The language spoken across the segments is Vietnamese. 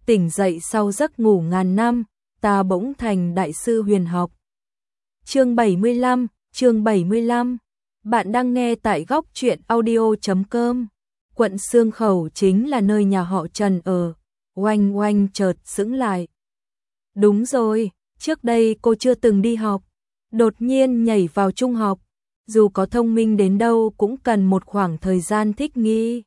tỉnh dậy sau giấc ngủ ngàn năm, ta bỗng thành đại sư huyền học. Chương 75. Bạn đang nghe tại góc truyện audio.com. Quận Xương Khẩu chính là nơi nhà họ Trần ở. Oanh Oanh chợt sững lại. Đúng rồi, trước đây cô chưa từng đi học, đột nhiên nhảy vào trung học, dù có thông minh đến đâu cũng cần một khoảng thời gian thích nghi.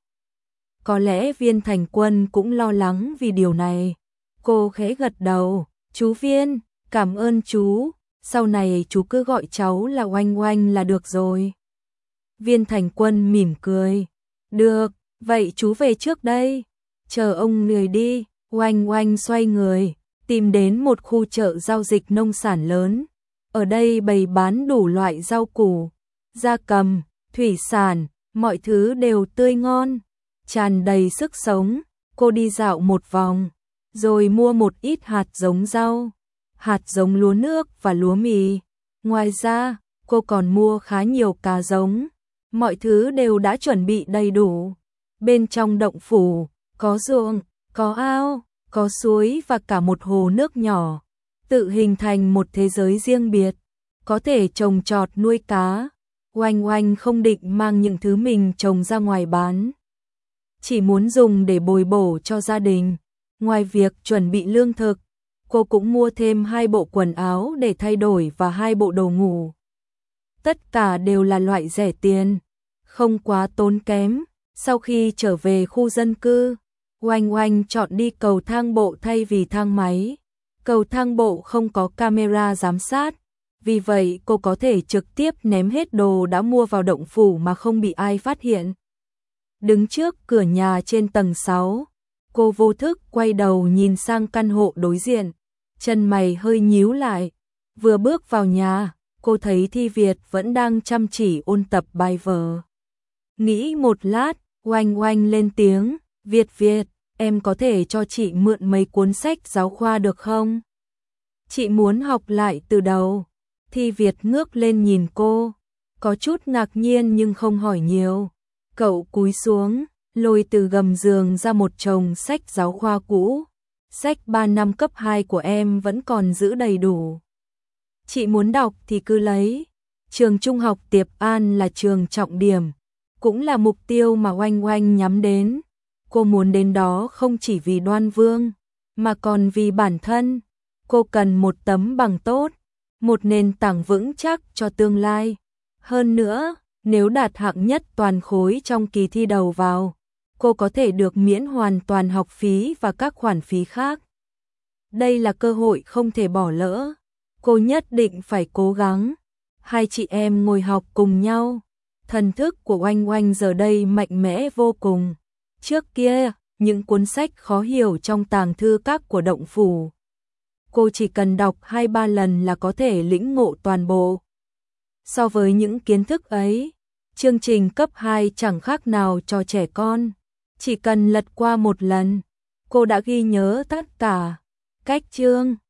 Có lẽ Viên Thành Quân cũng lo lắng vì điều này. Cô khẽ gật đầu, chú Viên, cảm ơn chú, sau này chú cứ gọi cháu là Oanh Oanh là được rồi. Viên Thành Quân mỉm cười, được, vậy chú về trước đây, chờ ông lười đi. Oanh Oanh xoay người, tìm đến một khu chợ giao dịch nông sản lớn. Ở đây bày bán đủ loại rau củ, gia cầm, thủy sản, mọi thứ đều tươi ngon, tràn đầy sức sống. Cô đi dạo một vòng, rồi mua một ít hạt giống rau, hạt giống lúa nước và lúa mì. Ngoài ra, cô còn mua khá nhiều cá giống. Mọi thứ đều đã chuẩn bị đầy đủ. Bên trong động phủ, có ruộng, có ao, có suối và cả một hồ nước nhỏ, tự hình thành một thế giới riêng biệt, có thể trồng trọt nuôi cá. Oanh Oanh không định mang những thứ mình trồng ra ngoài bán, chỉ muốn dùng để bồi bổ cho gia đình. Ngoài việc chuẩn bị lương thực, cô cũng mua thêm 2 bộ quần áo để thay đổi và 2 bộ đồ ngủ. Tất cả đều là loại rẻ tiền, không quá tốn kém. Sau khi trở về khu dân cư, Oanh Oanh chọn đi cầu thang bộ thay vì thang máy. Cầu thang bộ không có camera giám sát, vì vậy cô có thể trực tiếp ném hết đồ đã mua vào động phủ mà không bị ai phát hiện. Đứng trước cửa nhà trên tầng 6, cô vô thức quay đầu nhìn sang căn hộ đối diện, chân mày hơi nhíu lại. Vừa bước vào nhà, cô thấy Thi Việt vẫn đang chăm chỉ ôn tập bài vở. Nghĩ một lát, Oanh Oanh lên tiếng, Việt, em có thể cho chị mượn mấy cuốn sách giáo khoa được không? Chị muốn học lại từ đầu. Thi Việt ngước lên nhìn cô, có chút ngạc nhiên nhưng không hỏi nhiều. Cậu cúi xuống, lôi từ gầm giường ra một chồng sách giáo khoa cũ. Sách 3 năm cấp 2 của em vẫn còn giữ đầy đủ. Chị muốn đọc thì cứ lấy. Trường trung học Tiệp An là trường trọng điểm, cũng là mục tiêu mà Oanh Oanh nhắm đến. Cô muốn đến đó không chỉ vì Đoan Vương, mà còn vì bản thân. Cô cần một tấm bằng tốt, một nền tảng vững chắc cho tương lai. Hơn nữa, nếu đạt hạng nhất toàn khối trong kỳ thi đầu vào, cô có thể được miễn hoàn toàn học phí và các khoản phí khác. Đây là cơ hội không thể bỏ lỡ. Cô nhất định phải cố gắng. Hai chị em ngồi học cùng nhau. Thần thức của Oanh Oanh giờ đây mạnh mẽ vô cùng. Trước kia, những cuốn sách khó hiểu trong tàng thư các của động phủ, cô chỉ cần đọc 2-3 lần là có thể lĩnh ngộ toàn bộ. So với những kiến thức ấy, chương trình cấp 2 chẳng khác nào cho trẻ con. Chỉ cần lật qua một lần, cô đã ghi nhớ tất cả. Cách chương